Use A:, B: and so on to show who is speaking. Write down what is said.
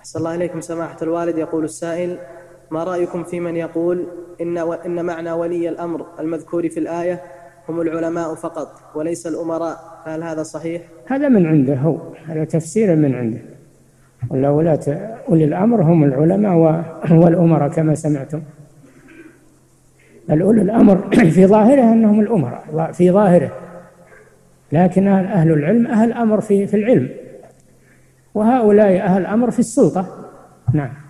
A: أحسن الله إليكم سماحة الوالد. يقول السائل: ما رأيكم في من يقول إن معنى ولي الأمر المذكور في الآية هم العلماء فقط وليس الأمراء؟ هل هذا صحيح؟
B: هذا من عنده هو، هذا تفسير من عنده. ولاة أولي الأمر هم العلماء والأمراء كما سمعتم. أولي الأمر في ظاهره أنهم الأمراء في ظاهره، لكن أهل العلم أهل أمر في العلم، وهؤلاء أهل أمر في السلطة. نعم.